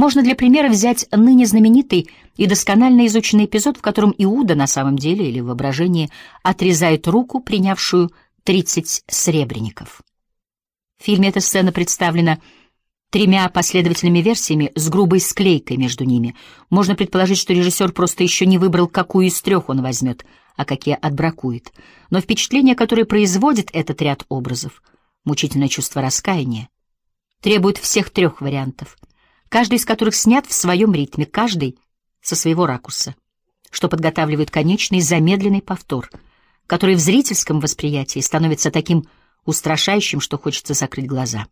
Можно для примера взять ныне знаменитый и досконально изученный эпизод, в котором Иуда на самом деле или в воображении отрезает руку, принявшую 30 сребреников. В фильме эта сцена представлена 3 последовательными версиями с грубой склейкой между ними. Можно предположить, что режиссер просто еще не выбрал, какую из 3 он возьмет, а какие отбракует. Но впечатление, которое производит этот ряд образов, мучительное чувство раскаяния, требует всех 3 вариантов, каждый из которых снят в своем ритме, каждый со своего ракурса, что подготавливает конечный замедленный повтор, который в зрительском восприятии становится таким устрашающим, что хочется закрыть глаза.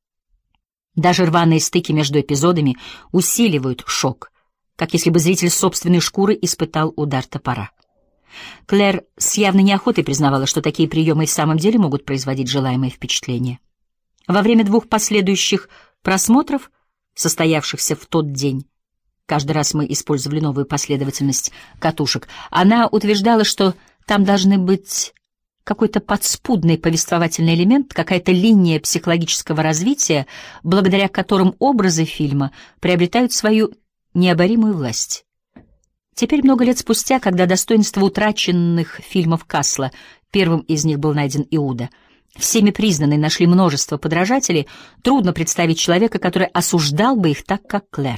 Даже рваные стыки между эпизодами усиливают шок, как если бы зритель собственной шкуры испытал удар топора. Клэр с явной неохотой признавала, что такие приемы и в самом деле могут производить желаемое впечатление. Во время 2 последующих просмотров, состоявшихся в тот день, каждый раз мы использовали новую последовательность катушек, она утверждала, что там должны быть какой-то подспудный повествовательный элемент, какая-то линия психологического развития, благодаря которым образы фильма приобретают свою необоримую власть. Теперь, много лет спустя, когда достоинство утраченных фильмов Касла, первым из них был найден Иуда, всеми признанный, нашли множество подражателей, трудно представить человека, который осуждал бы их так, как Клэр.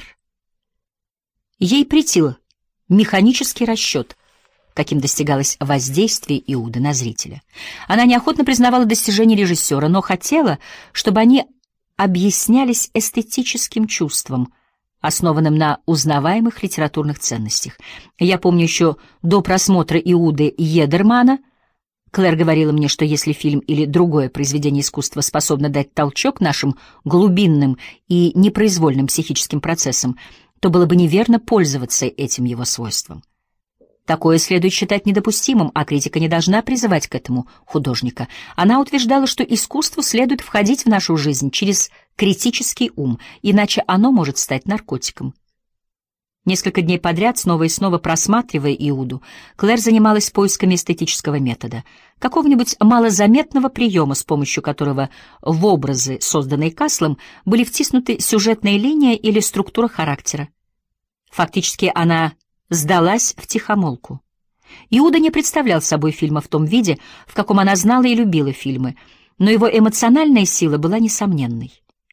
Ей претил механический расчет, каким достигалось воздействие Иуды на зрителя. Она неохотно признавала достижения режиссера, но хотела, чтобы они объяснялись эстетическим чувством, основанным на узнаваемых литературных ценностях. Я помню еще до просмотра Иуды Едермана, Клэр говорила мне, что если фильм или другое произведение искусства способно дать толчок нашим глубинным и непроизвольным психическим процессам, то было бы неверно пользоваться этим его свойством. Такое следует считать недопустимым, а критика не должна призывать к этому художника. Она утверждала, что искусству следует входить в нашу жизнь через критический ум, иначе оно может стать наркотиком. Несколько дней подряд, снова и снова просматривая Иуду, Клэр занималась поисками эстетического метода, какого-нибудь малозаметного приема, с помощью которого в образы, созданные Каслом, были втиснуты сюжетная линия или структура характера. Фактически она сдалась втихомолку. Иуда не представлял собой фильма в том виде, в каком она знала и любила фильмы, но его эмоциональная сила была несомненной.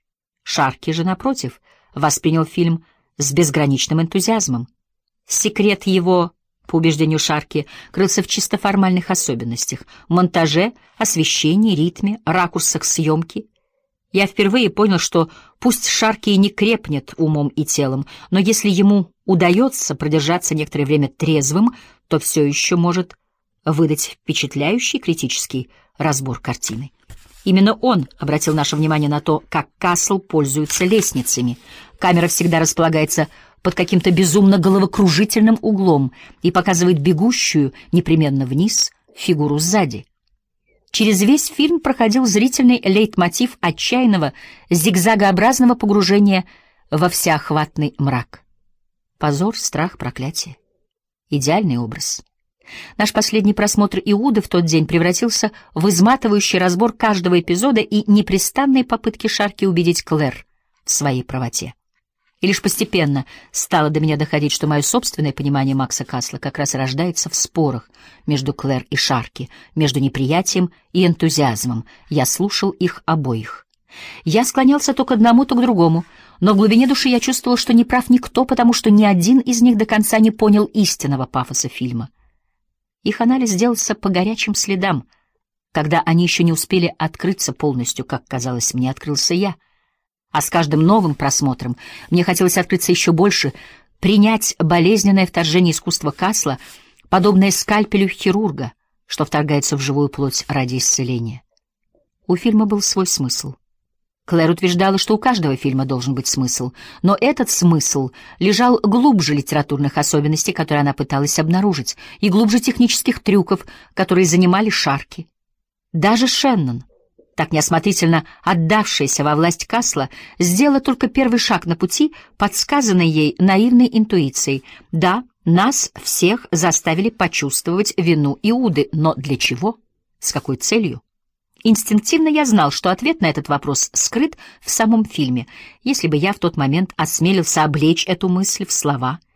Шарки же, напротив, воспринял фильм с безграничным энтузиазмом. Секрет его, по убеждению Шарки, крылся в чисто формальных особенностях — монтаже, освещении, ритме, ракурсах съемки. Я впервые понял, что пусть Шарки и не крепнет умом и телом, но если ему удается продержаться некоторое время трезвым, то все еще может выдать впечатляющий критический разбор картины. Именно он обратил наше внимание на то, как Касл пользуется лестницами. Камера всегда располагается под каким-то безумно головокружительным углом и показывает бегущую непременно вниз фигуру сзади. Через весь фильм проходил зрительный лейтмотив отчаянного, зигзагообразного погружения во всеохватный мрак. Позор, страх, проклятие. Идеальный образ. Наш последний просмотр Иуды в тот день превратился в изматывающий разбор каждого эпизода и непрестанные попытки Шарки убедить Клэр в своей правоте. И лишь постепенно стало до меня доходить, что мое собственное понимание Макса Касла как раз рождается в спорах между Клэр и Шарки, между неприятием и энтузиазмом. Я слушал их обоих. Я склонялся то к одному, то к другому, но в глубине души я чувствовал, что не прав никто, потому что ни один из них до конца не понял истинного пафоса фильма. Их анализ сделался по горячим следам, когда они еще не успели открыться полностью, как казалось мне, открылся я. А с каждым новым просмотром мне хотелось открыться еще больше, принять болезненное вторжение искусства Касла, подобное скальпелю хирурга, что вторгается в живую плоть ради исцеления. У фильма был свой смысл. Клэр утверждала, что у каждого фильма должен быть смысл, но этот смысл лежал глубже литературных особенностей, которые она пыталась обнаружить, и глубже технических трюков, которые занимали Шарки. Даже Шеннон, так неосмотрительно отдавшаяся во власть Касла, сделала только первый шаг на пути, подсказанный ей наивной интуицией. Да, нас всех заставили почувствовать вину Иуды, но для чего? С какой целью? Инстинктивно я знал, что ответ на этот вопрос скрыт в самом фильме. Если бы я в тот момент осмелился облечь эту мысль в слова —